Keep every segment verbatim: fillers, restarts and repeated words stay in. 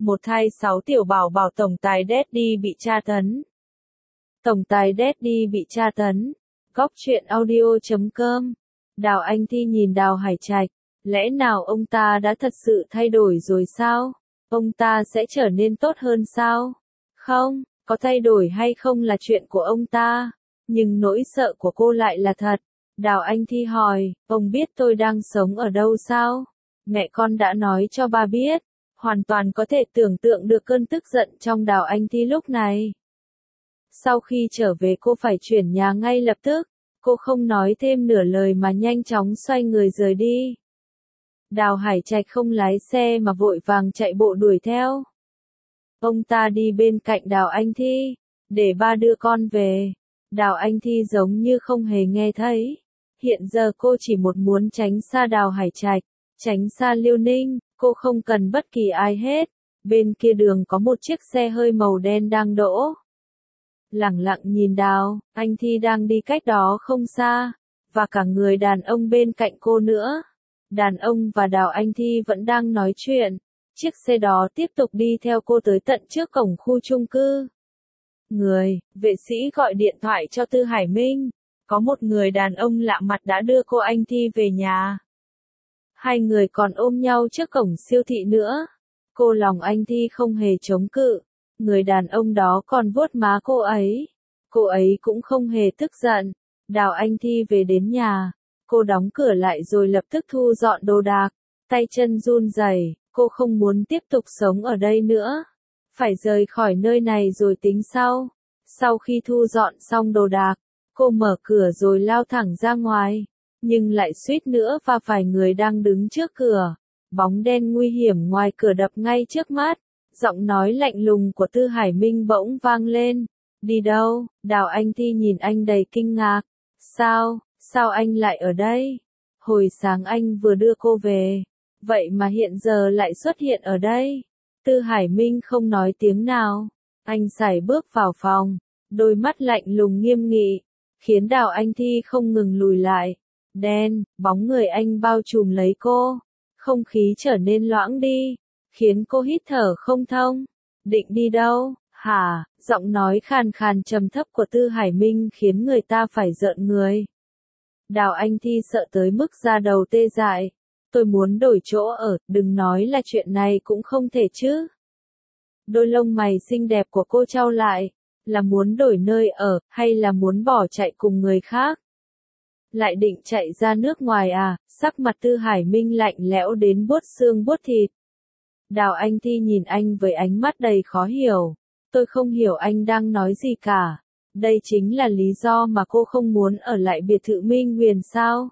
Một thai sáu tiểu bảo bảo tổng tài Daddy bị tra tấn. Tổng tài Daddy bị tra tấn. Góc truyện audio chấm com. Đào Anh Thi nhìn Đào Hải Trạch. Lẽ nào ông ta đã thật sự thay đổi rồi sao? Ông ta sẽ trở nên tốt hơn sao? Không, có thay đổi hay không là chuyện của ông ta. Nhưng nỗi sợ của cô lại là thật. Đào Anh Thi hỏi, ông biết tôi đang sống ở đâu sao? Mẹ con đã nói cho ba biết. Hoàn toàn có thể tưởng tượng được cơn tức giận trong Đào Anh Thi lúc này. Sau khi trở về cô phải chuyển nhà ngay lập tức. Cô không nói thêm nửa lời mà nhanh chóng xoay người rời đi. Đào Hải Trạch không lái xe mà vội vàng chạy bộ đuổi theo. Ông ta đi bên cạnh Đào Anh Thi, để ba đưa con về. Đào Anh Thi giống như không hề nghe thấy. Hiện giờ cô chỉ một muốn tránh xa Đào Hải Trạch, tránh xa Liêu Ninh, cô không cần bất kỳ ai hết. Bên kia đường có một chiếc xe hơi màu đen đang đỗ. Lẳng lặng nhìn Đào Anh Thi đang đi cách đó không xa, và cả người đàn ông bên cạnh cô nữa. Đàn ông và Đào Anh Thi vẫn đang nói chuyện. Chiếc xe đó tiếp tục đi theo cô tới tận trước cổng khu chung cư. Người, vệ sĩ gọi điện thoại cho Tư Hải Minh. Có một người đàn ông lạ mặt đã đưa cô Anh Thi về nhà. Hai người còn ôm nhau trước cổng siêu thị nữa. Cô lòng Anh Thi không hề chống cự. Người đàn ông đó còn vuốt má cô ấy. Cô ấy cũng không hề tức giận. Đào Anh Thi về đến nhà. Cô đóng cửa lại rồi lập tức thu dọn đồ đạc. Tay chân run rẩy, cô không muốn tiếp tục sống ở đây nữa. Phải rời khỏi nơi này rồi tính sau. Sau khi thu dọn xong đồ đạc, cô mở cửa rồi lao thẳng ra ngoài. Nhưng lại suýt nữa va phải người đang đứng trước cửa. Bóng đen nguy hiểm ngoài cửa đập ngay trước mắt. Giọng nói lạnh lùng của Tư Hải Minh bỗng vang lên. Đi đâu? Đào Anh Thi nhìn anh đầy kinh ngạc. Sao? Sao anh lại ở đây? Hồi sáng anh vừa đưa cô về. Vậy mà hiện giờ lại xuất hiện ở đây. Tư Hải Minh không nói tiếng nào. Anh sải bước vào phòng. Đôi mắt lạnh lùng nghiêm nghị. Khiến Đào Anh Thi không ngừng lùi lại. Đen, bóng người anh bao trùm lấy cô. Không khí trở nên loãng đi. Khiến cô hít thở không thông. Định đi đâu? Hả? Giọng nói khàn khàn trầm thấp của Tư Hải Minh khiến người ta phải rợn người. Đào Anh Thi sợ tới mức da đầu tê dại. Tôi muốn đổi chỗ ở, đừng nói là chuyện này cũng không thể chứ. Đôi lông mày xinh đẹp của cô chau lại. Là muốn đổi nơi ở, hay là muốn bỏ chạy cùng người khác? Lại định chạy ra nước ngoài à? Sắc mặt Tư Hải Minh lạnh lẽo đến buốt xương buốt thịt. Đào Anh Thi nhìn anh với ánh mắt đầy khó hiểu. Tôi không hiểu anh đang nói gì cả. Đây chính là lý do mà cô không muốn ở lại biệt thự Minh Huyền sao?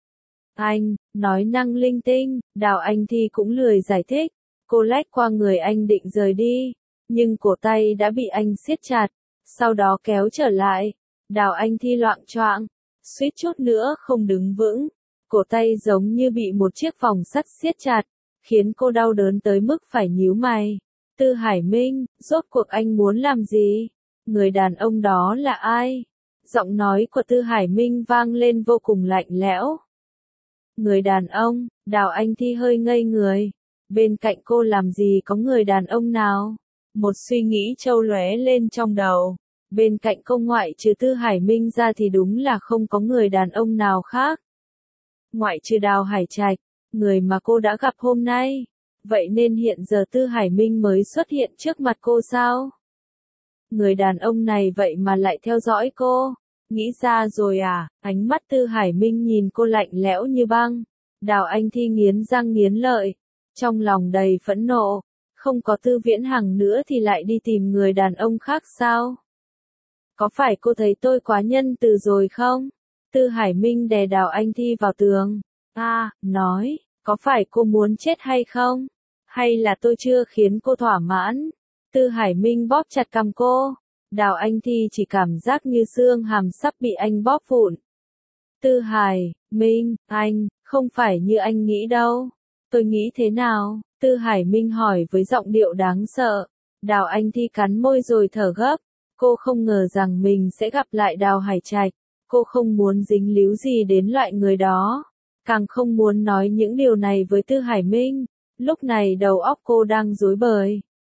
Anh, nói năng linh tinh, Đào Anh Thi cũng lười giải thích. Cô lách qua người anh định rời đi. Nhưng cổ tay đã bị anh siết chặt. Sau đó kéo trở lại. Đào Anh Thi loạng choạng. Suýt chút nữa không đứng vững. Cổ tay giống như bị một chiếc vòng sắt siết chặt. Khiến cô đau đớn tới mức phải nhíu mày. Tư Hải Minh, rốt cuộc anh muốn làm gì? Người đàn ông đó là ai? Giọng nói của Tư Hải Minh vang lên vô cùng lạnh lẽo. Người đàn ông, Đào Anh Thi hơi ngây người. Bên cạnh cô làm gì có người đàn ông nào? Một suy nghĩ trâu lóe lên trong đầu. Bên cạnh cô ngoại trừ Tư Hải Minh ra thì đúng là không có người đàn ông nào khác. Ngoại trừ Đào Hải Trạch, người mà cô đã gặp hôm nay. Vậy nên hiện giờ Tư Hải Minh mới xuất hiện trước mặt cô sao? Người đàn ông này vậy mà lại theo dõi cô. Nghĩ ra rồi à? Ánh mắt Tư Hải Minh nhìn cô lạnh lẽo như băng. Đào Anh Thi nghiến răng nghiến lợi. Trong lòng đầy phẫn nộ. Không có Tư Viễn Hằng nữa thì lại đi tìm người đàn ông khác sao? Có phải cô thấy tôi quá nhân từ rồi không? Tư Hải Minh đè Đào Anh Thi vào tường. À, nói, có phải cô muốn chết hay không? Hay là tôi chưa khiến cô thỏa mãn? Tư Hải Minh bóp chặt cằm cô. Đào Anh Thi chỉ cảm giác như xương hàm sắp bị anh bóp vụn. Tư Hải Minh, anh, không phải như anh nghĩ đâu. Tôi nghĩ thế nào? Tư Hải Minh hỏi với giọng điệu đáng sợ. Đào Anh Thi cắn môi rồi thở gấp. Cô không ngờ rằng mình sẽ gặp lại Đào Hải Trạch. Cô không muốn dính líu gì đến loại người đó. Càng không muốn nói những điều này với Tư Hải Minh. Lúc này đầu óc cô đang rối bời.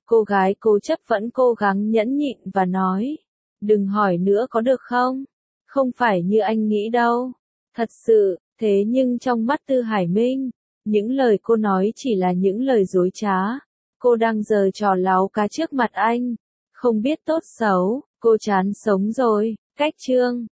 Cô gái cố chấp vẫn cố gắng nhẫn nhịn và nói. Đừng hỏi nữa có được không? Không phải như anh nghĩ đâu. Thật sự, thế nhưng trong mắt Tư Hải Minh, những lời cô nói chỉ là những lời dối trá. Cô đang giở trò láo cá trước mặt anh. Không biết tốt xấu, cô chán sống rồi. Cách chương